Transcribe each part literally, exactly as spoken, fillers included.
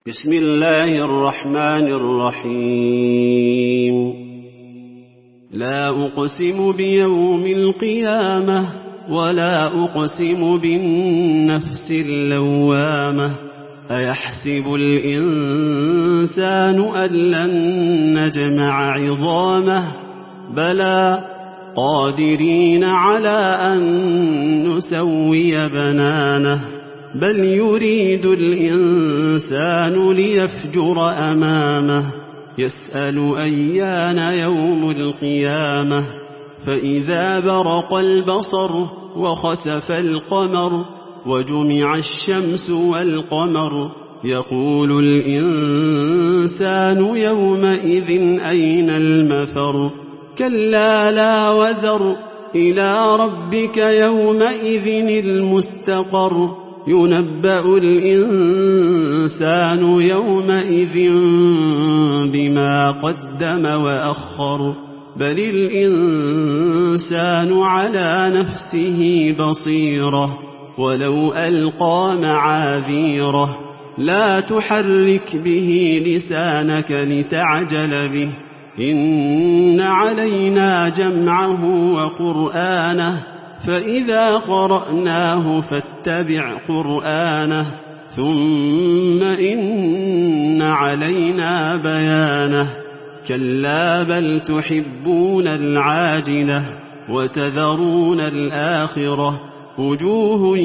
بسم الله الرحمن الرحيم لا أقسم بيوم القيامة ولا أقسم بالنفس اللوامة أيحسب الإنسان أن لن نجمع عظامه بلى قادرين على أن نسوي بنانه بل يريد الإنسان ليفجر أمامه يسأل أيان يوم القيامة فإذا برق البصر وخسف القمر وجمع الشمس والقمر يقول الإنسان يومئذ أين المفر كلا لا وزر إلى ربك يومئذ المستقر ينبأ الإنسان يومئذ بما قدم وأخر بل الإنسان على نفسه بصيرة ولو ألقى معاذيره لا تحرك به لسانك لتعجل به إن علينا جمعه وقرآنه فإذا قرأناه فاتبع قرآنه ثم إن علينا بيانه كلا بل تحبون العاجلة وتذرون الآخرة وجوه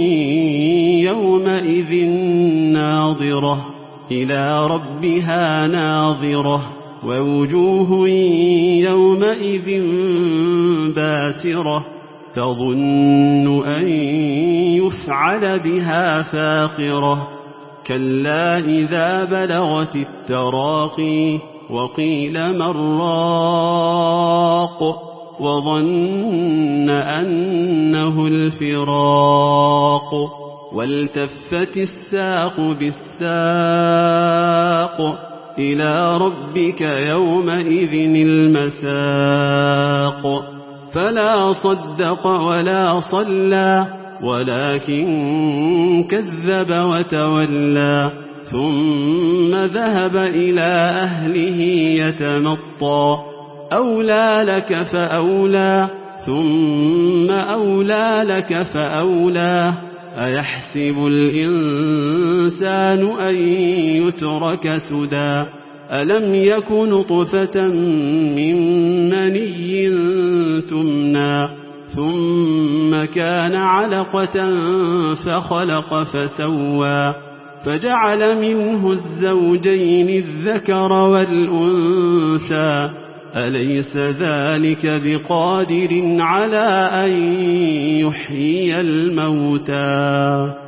يومئذ ناظرة إلى ربها ناظرة ووجوه يومئذ باسرة تظن أن يفعل بها فاقرة كلا إذا بلغت التراقي وقيل من راق وظن أنه الفراق والتفت الساق بالساق إلى ربك يومئذ المساق فلا صدق ولا صلى ولكن كذب وتولى ثم ذهب إلى أهله يتمطى أولى لك فأولى ثم أولى لك فأولى أيحسب الإنسان أن يترك سدى ألم يك نطفة من مني تمنى ثم كان علقة فخلق فسوى فجعل منه الزوجين الذكر والأنثى أليس ذلك بقادر على أن يحيي الموتى